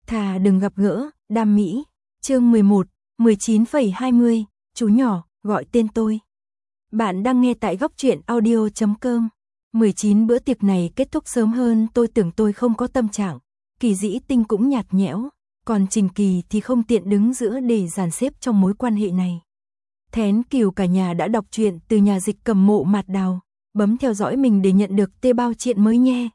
Thà đừng gặp gỡ, Đam Mỹ. Chương 11, 19,20, chú nhỏ, gọi tên tôi. Bạn đang nghe tại góc truyện audio.com. 19 bữa tiệc này kết thúc sớm hơn tôi tưởng, tôi không có tâm trạng. Kỳ Dĩ Tinh cũng nhạt nhẽo, còn Trình Kỳ thì không tiện đứng giữa để dàn xếp trong mối quan hệ này. Thén Kiều cả nhà đã đọc truyện từ nhà dịch Cầm Mộ Mạt Đào, bấm theo dõi mình để nhận được tê bao truyện mới nhé.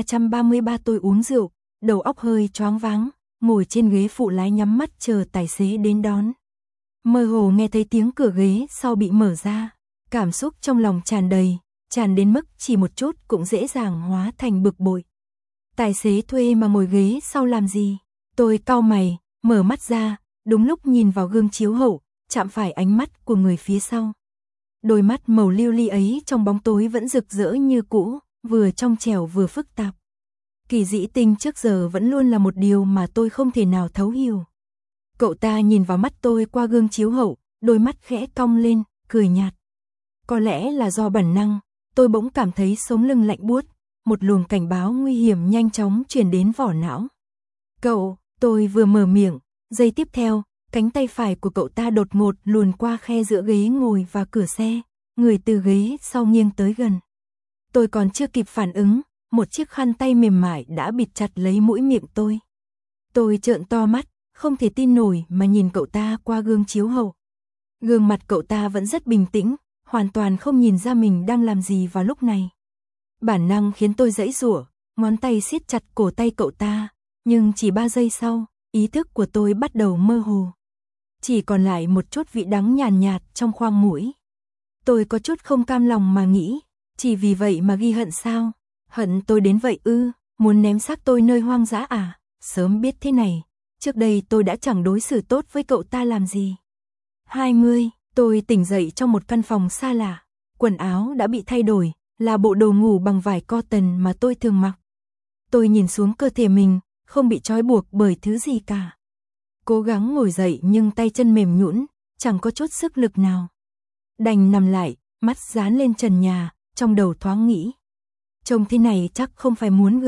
333 tôi uống rượu, đầu óc hơi choáng váng, ngồi trên ghế phụ lái nhắm mắt chờ tài xế đến đón. Mơ hồ nghe thấy tiếng cửa ghế sau bị mở ra, cảm xúc trong lòng tràn đến mức chỉ một chút cũng dễ dàng hóa thành bực bội. Tài xế thuê mà ngồi ghế sau làm gì? Tôi cau mày, mở mắt ra, đúng lúc nhìn vào gương chiếu hậu, chạm phải ánh mắt của người phía sau. Đôi mắt màu lưu ly ấy trong bóng tối vẫn rực rỡ như cũ, vừa trong trẻo vừa phức tạp. Kỳ Dĩ Tinh trước giờ vẫn luôn là một điều mà tôi không thể nào thấu hiểu. Cậu ta nhìn vào mắt tôi qua gương chiếu hậu, đôi mắt khẽ cong lên, cười nhạt. Có lẽ là do bản năng, tôi bỗng cảm thấy sống lưng lạnh buốt, một luồng cảnh báo nguy hiểm nhanh chóng truyền đến vỏ não. Cậu, tôi vừa mở miệng, giây tiếp theo, cánh tay phải của cậu ta đột ngột luồn qua khe giữa ghế ngồi và cửa xe, người từ ghế sau nghiêng tới gần. Tôi còn chưa kịp phản ứng, một chiếc khăn tay mềm mại đã bịt chặt lấy mũi miệng tôi. Tôi trợn to mắt, không thể tin nổi mà nhìn cậu ta qua gương chiếu hậu. Gương mặt cậu ta vẫn rất bình tĩnh, hoàn toàn không nhìn ra mình đang làm gì vào lúc này. Bản năng khiến tôi giãy giụa, ngón tay siết chặt cổ tay cậu ta, nhưng chỉ 3 giây sau, ý thức của tôi bắt đầu mơ hồ. Chỉ còn lại một chút vị đắng nhàn nhạt trong khoang mũi. Tôi có chút không cam lòng mà nghĩ, chỉ vì vậy mà ghi hận sao? Hận tôi đến vậy ư? Muốn ném xác tôi nơi hoang dã à? Sớm biết thế này, trước đây tôi đã chẳng đối xử tốt với cậu ta làm gì. 20, tôi tỉnh dậy trong một căn phòng xa lạ. Quần áo đã bị thay đổi, là bộ đồ ngủ bằng vải cotton mà tôi thường mặc. Tôi nhìn xuống cơ thể mình, không bị trói buộc bởi thứ gì cả. Cố gắng ngồi dậy nhưng tay chân mềm nhũn, chẳng có chút sức lực nào. Đành nằm lại, mắt dán lên trần nhà, trong đầu thoáng nghĩ. Trông thế này chắc không phải muốn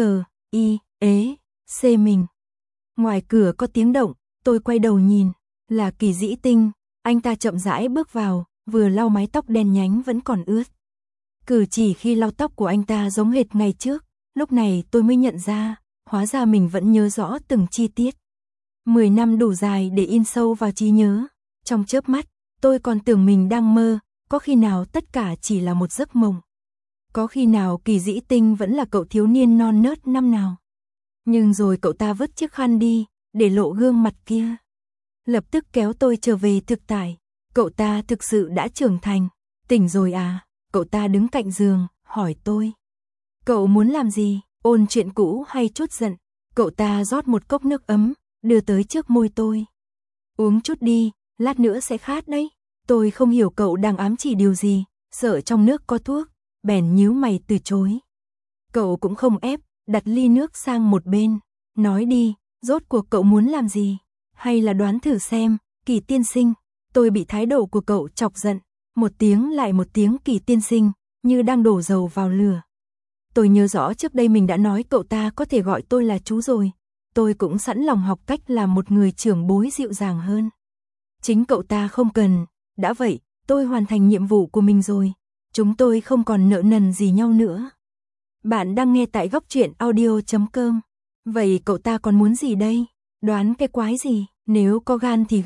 C mình. Ngoài cửa có tiếng động, tôi quay đầu nhìn, là Kỳ Dĩ Tinh, anh ta chậm rãi bước vào, vừa lau mái tóc đen nhánh vẫn còn ướt. Cử chỉ khi lau tóc của anh ta giống hệt ngày trước, lúc này tôi mới nhận ra, hóa ra mình vẫn nhớ rõ từng chi tiết. 10 năm đủ dài để in sâu vào trí nhớ, trong chớp mắt, tôi còn tưởng mình đang mơ, có khi nào tất cả chỉ là một giấc mộng. Có khi nào Kỳ Dĩ Tinh vẫn là cậu thiếu niên non nớt năm nào. Nhưng rồi cậu ta vứt chiếc khăn đi, để lộ gương mặt kia. Lập tức kéo tôi trở về thực tại. Cậu ta thực sự đã trưởng thành. Tỉnh rồi à? Cậu ta đứng cạnh giường, hỏi tôi. Cậu muốn làm gì? Ôn chuyện cũ hay trút giận? Cậu ta rót một cốc nước ấm, đưa tới trước môi tôi. Uống chút đi, lát nữa sẽ khát đấy. Tôi không hiểu cậu đang ám chỉ điều gì, sợ trong nước có thuốc, bèn nhíu mày từ chối. Cậu cũng không ép, đặt ly nước sang một bên. Nói đi, rốt cuộc cậu muốn làm gì? Hay là đoán thử xem, Kỳ tiên sinh. Tôi bị thái độ của cậu chọc giận. Một tiếng lại một tiếng Kỳ tiên sinh, như đang đổ dầu vào lửa. Tôi nhớ rõ trước đây mình đã nói cậu ta có thể gọi tôi là chú rồi. Tôi cũng sẵn lòng học cách làm một người trưởng bối dịu dàng hơn. Chính cậu ta không cần. Đã vậy, tôi hoàn thành nhiệm vụ của mình rồi. Chúng tôi không còn nợ nần gì nhau nữa. Bạn đang nghe tại góc truyện audio.com. Vậy cậu ta còn muốn gì đây? Đoán cái quái gì? Nếu có gan thì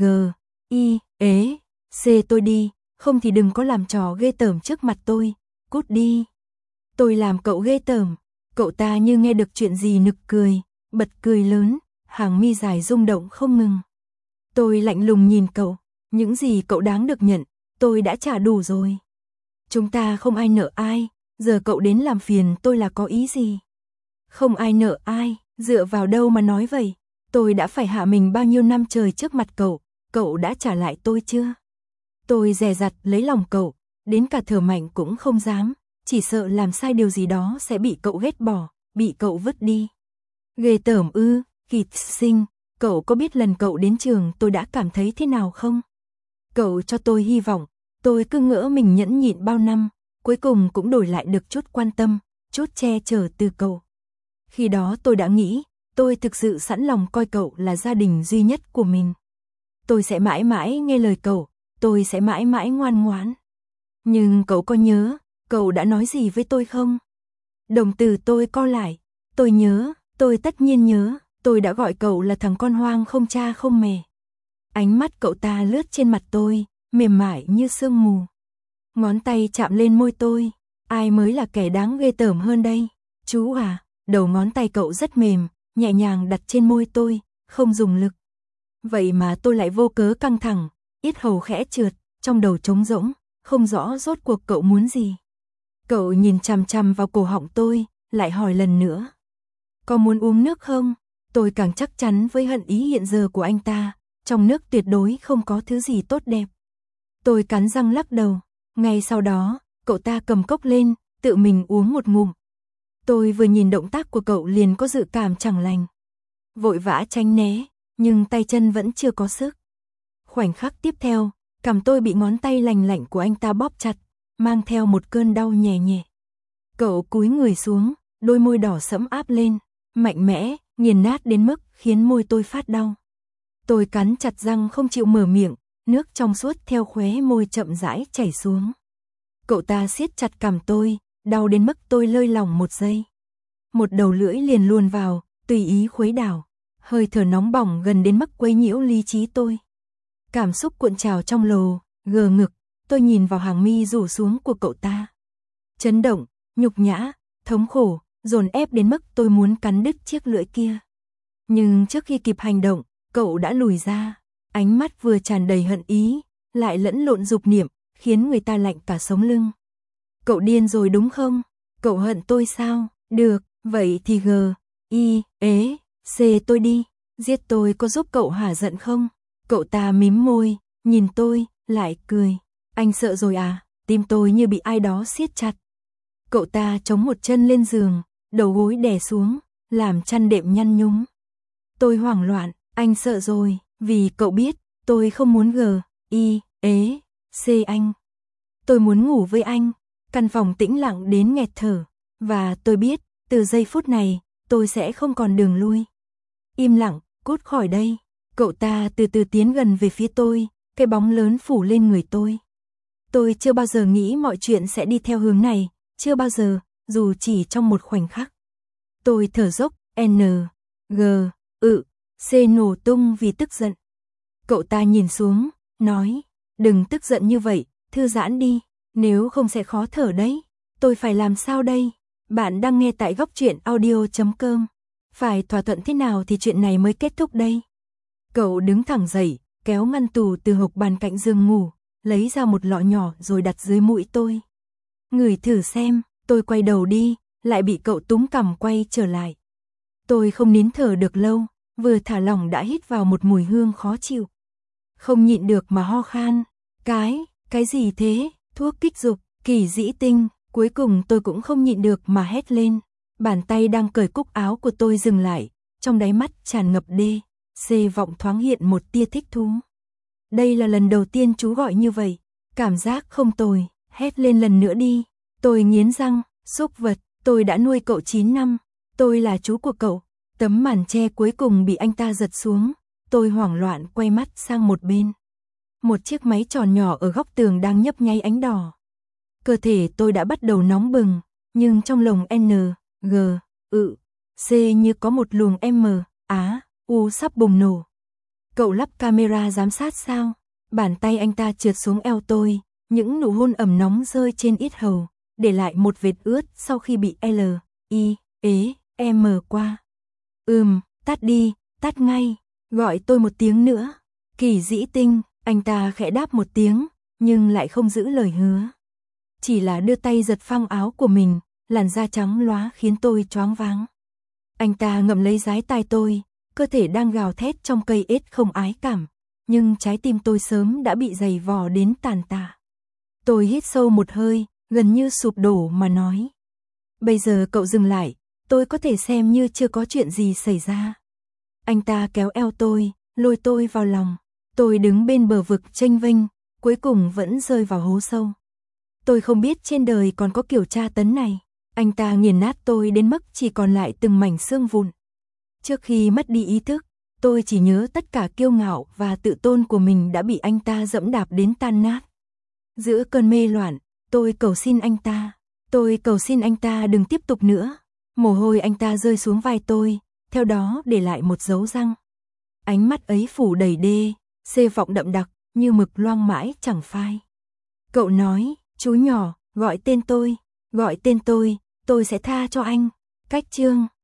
C tôi đi, không thì đừng có làm trò ghê tởm trước mặt tôi. Cút đi. Tôi làm cậu ghê tởm. Cậu ta như nghe được chuyện gì nực cười, bật cười lớn, hàng mi dài rung động không ngừng. Tôi lạnh lùng nhìn cậu. Những gì cậu đáng được nhận, tôi đã trả đủ rồi. Chúng ta không ai nợ ai, giờ cậu đến làm phiền tôi là có ý gì? Không ai nợ ai, dựa vào đâu mà nói vậy? Tôi đã phải hạ mình bao nhiêu năm trời trước mặt cậu đã trả lại tôi chưa? Tôi dè dặt lấy lòng cậu, đến cả thở mạnh cũng không dám, chỉ sợ làm sai điều gì đó sẽ bị cậu ghét bỏ, bị cậu vứt đi. Ghê tởm ư? Kỳ sinh, cậu có biết lần cậu đến trường tôi đã cảm thấy thế nào không? Cậu cho tôi hy vọng, tôi cứ ngỡ mình nhẫn nhịn bao năm, cuối cùng cũng đổi lại được chút quan tâm, chút che chở từ cậu. Khi đó tôi đã nghĩ, tôi thực sự sẵn lòng coi cậu là gia đình duy nhất của mình. Tôi sẽ mãi mãi nghe lời cậu, tôi sẽ mãi mãi ngoan ngoãn. Nhưng cậu có nhớ, cậu đã nói gì với tôi không? Đồng tử tôi co lại. Tôi nhớ, tôi tất nhiên nhớ, tôi đã gọi cậu là thằng con hoang không cha không mẹ. Ánh mắt cậu ta lướt trên mặt tôi, mềm mại như sương mù. Ngón tay chạm lên môi tôi. Ai mới là kẻ đáng ghê tởm hơn đây? Chú à, đầu ngón tay cậu rất mềm, nhẹ nhàng đặt trên môi tôi, không dùng lực. Vậy mà tôi lại vô cớ căng thẳng, yết hầu khẽ trượt, trong đầu trống rỗng, không rõ rốt cuộc cậu muốn gì. Cậu nhìn chằm chằm vào cổ họng tôi, lại hỏi lần nữa. Có muốn uống nước không? Tôi càng chắc chắn với hận ý hiện giờ của anh ta, trong nước tuyệt đối không có thứ gì tốt đẹp. Tôi cắn răng lắc đầu, ngay sau đó, cậu ta cầm cốc lên, tự mình uống một ngụm. Tôi vừa nhìn động tác của cậu liền có dự cảm chẳng lành. Vội vã tránh né, nhưng tay chân vẫn chưa có sức. Khoảnh khắc tiếp theo, cằm tôi bị ngón tay lành lạnh của anh ta bóp chặt, mang theo một cơn đau nhè nhẹ. Cậu cúi người xuống, đôi môi đỏ sẫm áp lên, mạnh mẽ, nghiền nát đến mức khiến môi tôi phát đau. Tôi cắn chặt răng không chịu mở miệng, nước trong suốt theo khóe môi chậm rãi chảy xuống. Cậu ta siết chặt cằm tôi, đau đến mức tôi lơi lỏng một giây. Một đầu lưỡi liền luồn vào, tùy ý khuấy đảo, hơi thở nóng bỏng gần đến mức quấy nhiễu lý trí tôi. Cảm xúc cuộn trào trong lồ, gờ ngực, tôi nhìn vào hàng mi rủ xuống của cậu ta. Chấn động, nhục nhã, thống khổ, dồn ép đến mức tôi muốn cắn đứt chiếc lưỡi kia. Nhưng trước khi kịp hành động, cậu đã lùi ra, ánh mắt vừa tràn đầy hận ý, lại lẫn lộn dục niệm, khiến người ta lạnh cả sống lưng. Cậu điên rồi đúng không? Cậu hận tôi sao? Được, vậy thì tôi đi, giết tôi có giúp cậu hả giận không? Cậu ta mím môi, nhìn tôi, lại cười. Anh sợ rồi à? Tim tôi như bị ai đó siết chặt. Cậu ta chống một chân lên giường, đầu gối đè xuống, làm chăn đệm nhăn nhúm. Tôi hoảng loạn, anh sợ rồi, vì cậu biết, tôi không muốn anh. Tôi muốn ngủ với anh. Căn phòng tĩnh lặng đến nghẹt thở, và tôi biết, từ giây phút này, tôi sẽ không còn đường lui. Im lặng, cút khỏi đây. Cậu ta từ từ tiến gần về phía tôi, cái bóng lớn phủ lên người tôi. Tôi chưa bao giờ nghĩ mọi chuyện sẽ đi theo hướng này, chưa bao giờ, dù chỉ trong một khoảnh khắc. Tôi thở dốc, nổ tung vì tức giận. Cậu ta nhìn xuống, nói, đừng tức giận như vậy, thư giãn đi, nếu không sẽ khó thở đấy. Tôi phải làm sao đây? Bạn đang nghe tại góc truyện audio.com. Phải thỏa thuận thế nào thì chuyện này mới kết thúc đây? Cậu đứng thẳng dậy, kéo ngăn tủ từ hộc bàn cạnh giường ngủ, lấy ra một lọ nhỏ rồi đặt dưới mũi tôi. Ngửi thử xem, tôi quay đầu đi, lại bị cậu túm cằm quay trở lại. Tôi không nín thở được lâu, vừa thả lỏng đã hít vào một mùi hương khó chịu. Không nhịn được mà ho khan. Cái gì thế? Thuốc kích dục, Kỳ Dĩ Tinh. Cuối cùng tôi cũng không nhịn được mà hét lên. Bàn tay đang cởi cúc áo của tôi dừng lại, trong đáy mắt tràn ngập vọng thoáng hiện một tia thích thú. Đây là lần đầu tiên chú gọi như vậy, cảm giác không tồi, hét lên lần nữa đi. Tôi nghiến răng, súc vật, tôi đã nuôi cậu 9 năm, tôi là chú của cậu. Tấm màn che cuối cùng bị anh ta giật xuống, tôi hoảng loạn quay mắt sang một bên. Một chiếc máy tròn nhỏ ở góc tường đang nhấp nháy ánh đỏ. Cơ thể tôi đã bắt đầu nóng bừng, nhưng trong lồng như có một luồng sắp bùng nổ. Cậu lắp camera giám sát sao? Bàn tay anh ta trượt xuống eo tôi, những nụ hôn ẩm nóng rơi trên yết hầu, để lại một vệt ướt sau khi bị qua. Tắt đi, tắt ngay, gọi tôi một tiếng nữa. Kỳ Dĩ Tinh, anh ta khẽ đáp một tiếng, nhưng lại không giữ lời hứa. Chỉ là đưa tay giật phăng áo của mình, làn da trắng lóa khiến tôi choáng váng. Anh ta ngậm lấy dái tai tôi, cơ thể đang gào thét trong cây ết không ái cảm, nhưng trái tim tôi sớm đã bị giày vò đến tàn tạ. Tôi hít sâu một hơi, gần như sụp đổ mà nói. Bây giờ cậu dừng lại, tôi có thể xem như chưa có chuyện gì xảy ra. Anh ta kéo eo tôi, lôi tôi vào lòng. Tôi đứng bên bờ vực chênh vênh, cuối cùng vẫn rơi vào hố sâu. Tôi không biết trên đời còn có kiểu tra tấn này. Anh ta nghiền nát tôi đến mức chỉ còn lại từng mảnh xương vụn. Trước khi mất đi ý thức, tôi chỉ nhớ tất cả kiêu ngạo và tự tôn của mình đã bị anh ta dẫm đạp đến tan nát. Giữa cơn mê loạn, tôi cầu xin anh ta. Tôi cầu xin anh ta đừng tiếp tục nữa. Mồ hôi anh ta rơi xuống vai tôi, theo đó để lại một dấu răng. Ánh mắt ấy phủ đầy đê, xê vọng đậm đặc, như mực loang mãi chẳng phai. Cậu nói, chú nhỏ, gọi tên tôi sẽ tha cho anh. Cách chương